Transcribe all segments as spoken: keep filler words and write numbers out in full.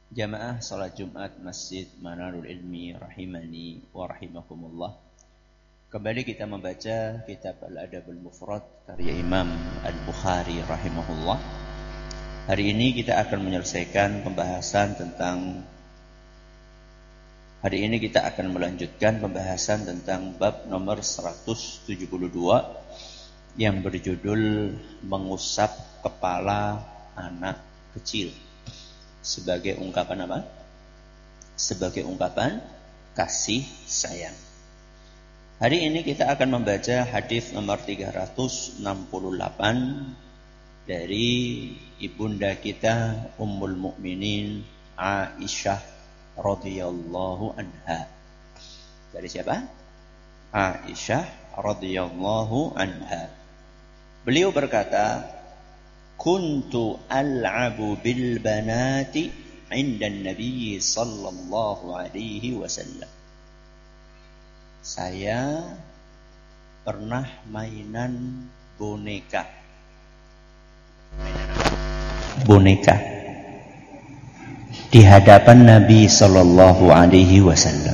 Jamaah salat Jumat Masjid Manarul Ilmi rahimani wa rahimakumullah. Kembali kita membaca kitab Al-Adabul Mufrad karya Imam Al-Bukhari rahimahullah. Hari ini kita akan menyelesaikan pembahasan tentang Hari ini kita akan melanjutkan pembahasan tentang bab nomor seratus tujuh puluh dua yang berjudul mengusap kepala anak kecil. Sebagai ungkapan apa? Sebagai ungkapan kasih sayang. Hari ini kita akan membaca hadis nomor tiga ratus enam puluh delapan dari ibunda kita Ummul Mukminin Aisyah radhiyallahu anha. Dari siapa? Aisyah radhiyallahu anha. Beliau berkata, Kuntu al'abu bil banati 'inda an-nabiy sallallahu alaihi wasallam. Saya pernah mainan boneka. Boneka di hadapan Nabi sallallahu alaihi wasallam.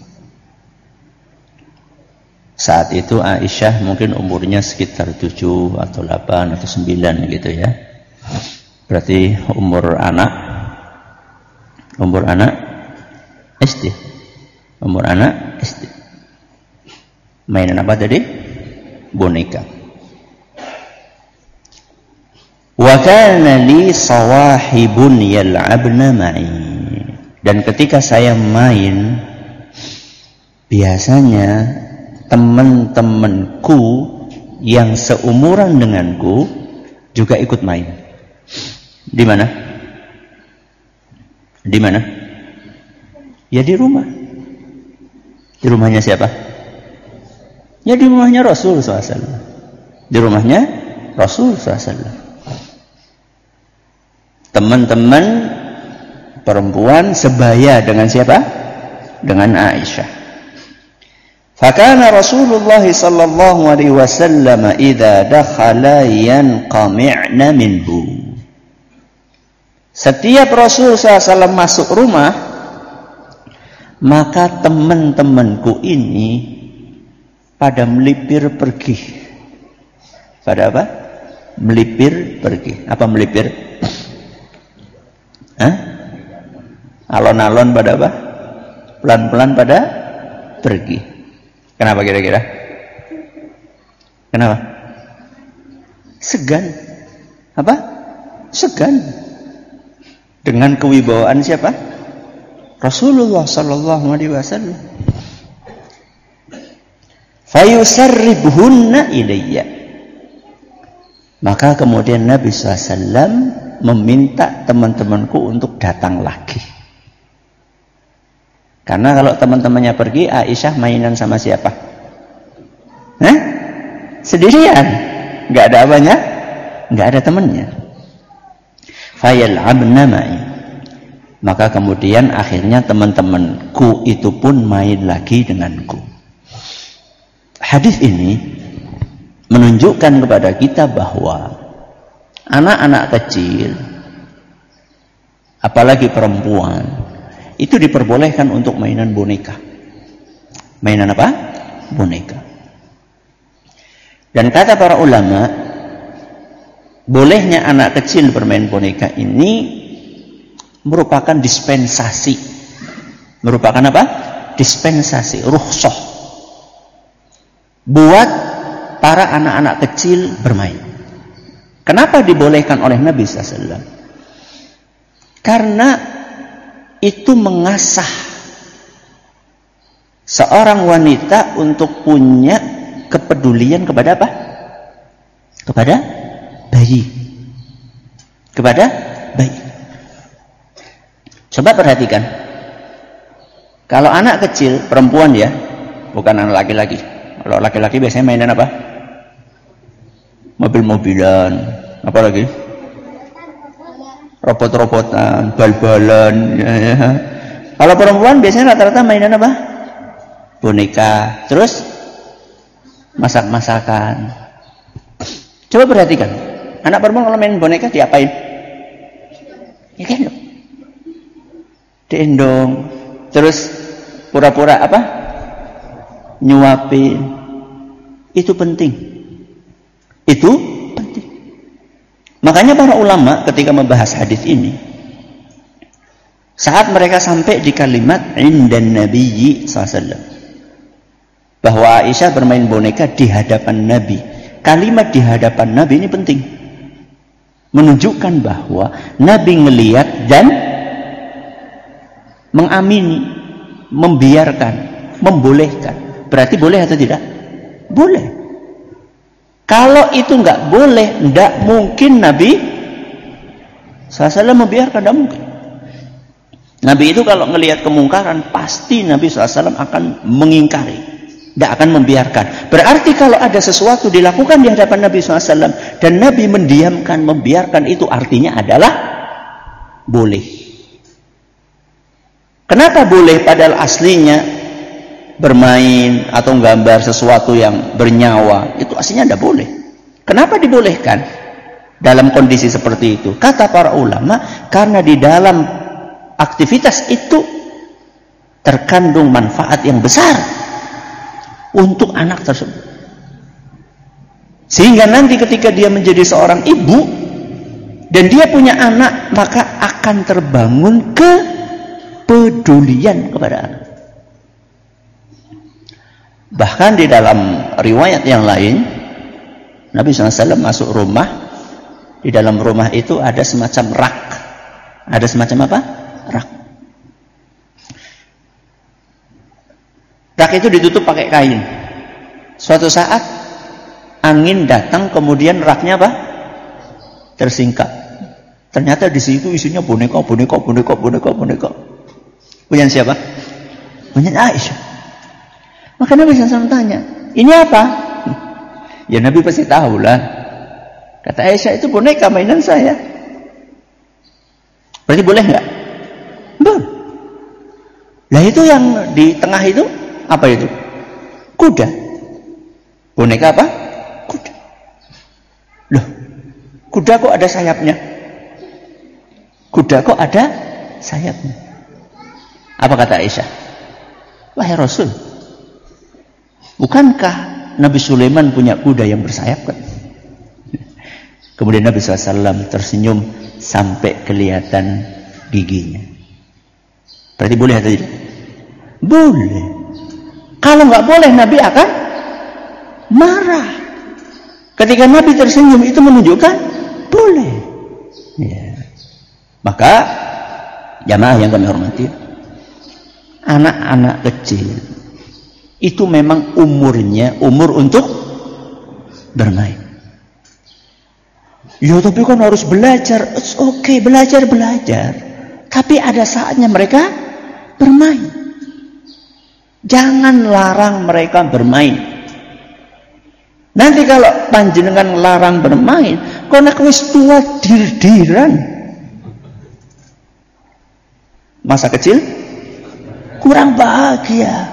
Saat itu Aisyah mungkin umurnya sekitar tujuh atau delapan atau sembilan gitu ya. Berarti umur anak umur anak S D. Umur anak S D. Mainan apa tadi? Boneka. Wa kana li sawahibun yal'abna ma'i. Dan ketika saya main, biasanya teman-temanku yang seumuran denganku juga ikut main. Di mana? Di mana? Ya di rumah. Di rumahnya siapa? Ya di rumahnya Rasul sallallahu alaihi wasallam. Di rumahnya Rasul sallallahu alaihi wasallam. Teman-teman perempuan sebaya dengan siapa? Dengan Aisyah. Fakana Rasulullah sallallahu alaihi wasallam idza dakhala yanqami'na minhu. Setiap Rasul sallallahu alaihi wasallam masuk rumah, maka teman-temanku ini pada melipir pergi. Pada apa? Melipir pergi. Apa melipir? Hah? Alon-alon pada apa? Pelan-pelan pada pergi. Kenapa kira-kira? Kenapa? Segan. Apa? Segan. Dengan kewibawaan siapa? Rasulullah sallallahu alaihi wasallam. Fayusarribhunna ilayya. Maka kemudian Nabi sallallahu alaihi wasallam meminta teman-temanku untuk datang lagi. Karena kalau teman-temannya pergi, Aisyah mainan sama siapa? Hah? Sendirian. Enggak ada apanya? Enggak ada temannya. Fayal'abna ma'i. Maka kemudian akhirnya teman-temanku itu pun main lagi denganku. Hadis ini menunjukkan kepada kita bahwa anak-anak kecil, apalagi perempuan, itu diperbolehkan untuk mainan boneka. Mainan apa? Boneka. Dan kata para ulama, bolehnya anak kecil bermain boneka ini merupakan dispensasi. Merupakan apa? Dispensasi, rukhsah. Buat para anak-anak kecil bermain. Kenapa dibolehkan oleh Nabi sallallahu alaihi wasallam? Karena itu mengasah seorang wanita untuk punya kepedulian kepada apa? Kepada bayi. Kepada bayi. Coba perhatikan. Kalau anak kecil, perempuan ya, bukan anak laki-laki. Kalau laki-laki biasanya mainan apa? Mobil-mobilan, apa lagi? Robot-robotan, bal-balan, ya, ya. Kalau perempuan biasanya rata-rata mainan apa? Boneka, terus masak-masakan. Coba perhatikan, anak perempuan kalau main boneka diapain? Ya kan? diendong, terus pura-pura apa? Nyuapin. Itu penting. Itu penting. Makanya para ulama ketika membahas hadis ini, saat mereka sampai di kalimat indan nabiyyi sallallahu alaihi wasallam, bahwa Aisyah bermain boneka di hadapan Nabi. Kalimat di hadapan Nabi ini penting. Menunjukkan bahwa Nabi ngelihat dan mengamini, membiarkan, membolehkan. Berarti boleh atau tidak? Boleh. Kalau itu nggak boleh, nggak mungkin Nabi sallallahu alaihi wasallam membiarkan, nggak mungkin. Nabi itu kalau ngelihat kemungkaran, pasti Nabi sallallahu alaihi wasallam akan mengingkari, tidak akan membiarkan. Berarti kalau ada sesuatu dilakukan di hadapan Nabi sallallahu alaihi wasallam dan Nabi mendiamkan, membiarkan, itu artinya adalah boleh. Kenapa boleh? Padahal aslinya bermain atau gambar sesuatu yang bernyawa, itu aslinya tidak boleh. Kenapa dibolehkan dalam kondisi seperti itu? Kata para ulama, karena di dalam aktivitas itu terkandung manfaat yang besar untuk anak tersebut. Sehingga nanti ketika dia menjadi seorang ibu dan dia punya anak, maka akan terbangun kepedulian kepada anak. Bahkan di dalam riwayat yang lain, Nabi sallallahu alaihi wasallam masuk rumah, di dalam rumah itu ada semacam rak. Ada semacam apa? Rak. Rak itu ditutup pakai kain. Suatu saat angin datang, kemudian raknya apa? Tersingkap. Ternyata di situ isinya boneka, boneka, boneka, boneka, boneka. Punya siapa? Punya Aisyah. Maka Nabi sallallahu alaihi wasallam tanya, ini apa? Ya Nabi pasti tahu lah. Kata Aisyah, itu boneka mainan saya. Berarti boleh nggak? Boleh. Lah itu yang di tengah itu apa itu? Kuda. Boneka apa? Kuda. Loh, kuda kok ada sayapnya? Kuda kok ada sayapnya? Apa kata Aisyah? Wahai Rasul, bukankah Nabi Sulaiman punya kuda yang bersayap kan? Kemudian Nabi sallallahu alaihi wasallam tersenyum sampai kelihatan giginya. Berarti boleh atau tidak? Boleh. Kalau nggak boleh, Nabi akan marah. Ketika Nabi tersenyum, itu menunjukkan boleh. Ya. Maka jamaah yang kami hormati, anak-anak kecil itu memang umurnya umur untuk bermain. Ya tapi kan harus belajar. Oke, okay, belajar belajar. Tapi ada saatnya mereka bermain. Jangan larang mereka bermain. Nanti kalau panjenengan larang bermain, karena wis tua dir-diran, masa kecil kurang bahagia.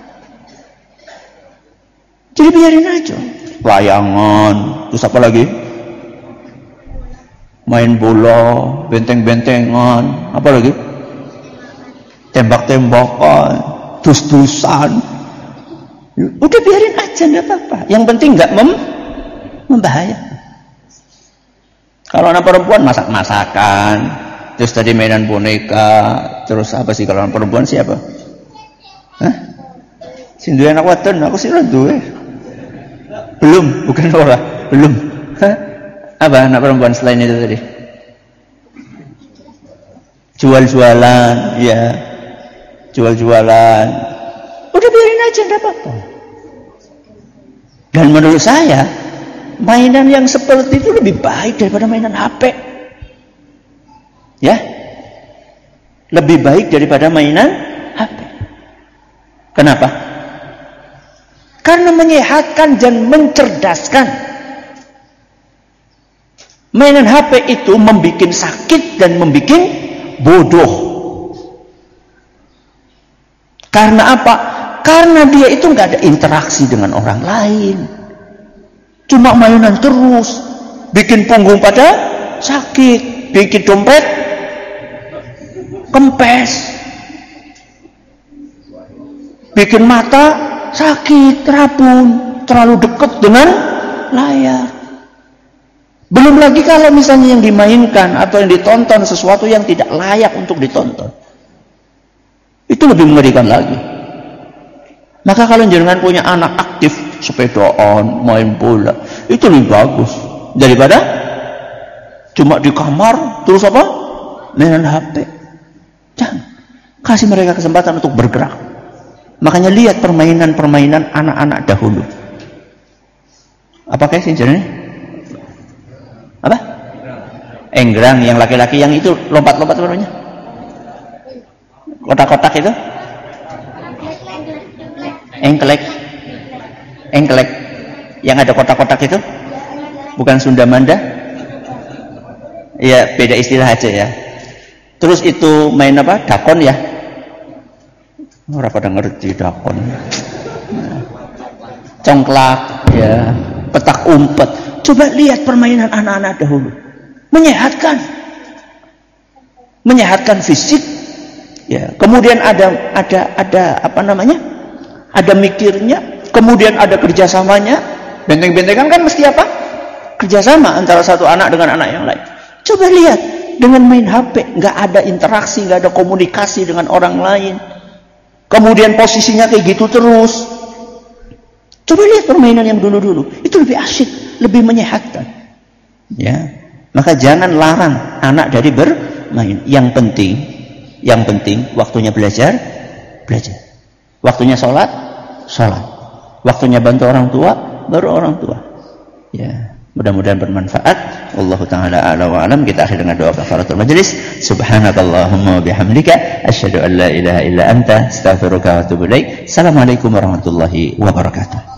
Jadi biarin aja. Layangan, terus apa lagi? Main bola, benteng-bentengan, apa lagi? Tembak-tembakan, dus-dusan. Udah biarin aja, nggak apa-apa. Yang penting nggak mem membahayakan. Kalau anak perempuan masak-masakan, terus tadi mainan boneka, terus apa sih kalau anak perempuan siapa? Hah? Sindu anak wadon, aku sih duwe. Belum, bukan orang, belum. Hah? Apa anak perempuan selain itu tadi? Jual-jualan, ya. Jual-jualan. Udah biarin aja, enggak apa-apa. Dan menurut saya, mainan yang seperti itu lebih baik daripada mainan H P. Ya. Lebih baik daripada mainan H P. Kenapa? Karena menyehatkan dan mencerdaskan. Mainan H P itu membuat sakit dan membuat bodoh. Karena apa? Karena dia itu nggak ada interaksi dengan orang lain. Cuma mainan terus. Bikin punggung pada sakit. Bikin dompet kempes. bikin mata sakit, rabun, terlalu dekat dengan layar. Belum lagi kalau misalnya yang dimainkan atau yang ditonton sesuatu yang tidak layak untuk ditonton. Itu lebih mengerikan lagi. Maka kalau jenengan punya anak aktif, sepedaan, main bola, itu lebih bagus daripada cuma di kamar terus apa? Mainan H P. Jangan. Kasih mereka kesempatan untuk bergerak. Makanya lihat permainan-permainan anak-anak dahulu. Apa kayak sincernya? Apa? Enggrang yang laki-laki yang itu lompat-lompat apa namanya? Kotak-kotak itu? Engklek. Engklek. Yang ada kotak-kotak itu? Bukan Sunda Manda? Iya, beda istilah aja ya. Terus itu main apa? Dakon ya? Orang pada ngerti dakon. Congklak, ya, petak umpet. Coba lihat permainan anak-anak dahulu. Menyehatkan. Menyehatkan fisik. Ya, kemudian ada ada ada apa namanya? Ada mikirnya, kemudian ada kerjasamanya. Benteng-bentengan kan mesti apa? Kerjasama antara satu anak dengan anak yang lain. Coba lihat, dengan main H P, nggak ada interaksi, nggak ada komunikasi dengan orang lain. Kemudian posisinya kayak gitu terus. Coba lihat permainan yang dulu-dulu, itu lebih asyik, lebih menyehatkan. Ya, maka jangan larang anak dari bermain. Yang penting, yang penting waktunya belajar, belajar. Waktunya sholat, sholat. Waktunya bantu orang tua, baru orang tua. Ya, mudah-mudahan bermanfaat. Wallahu ta'ala a'la wa alam. Kita akhir dengan doa kafaratul majlis. Subhanakallahumma wa bihamdika asyhadu an la ilaha illa anta astaghfiruka wa atubu ilaik. Assalamualaikum warahmatullahi wabarakatuh.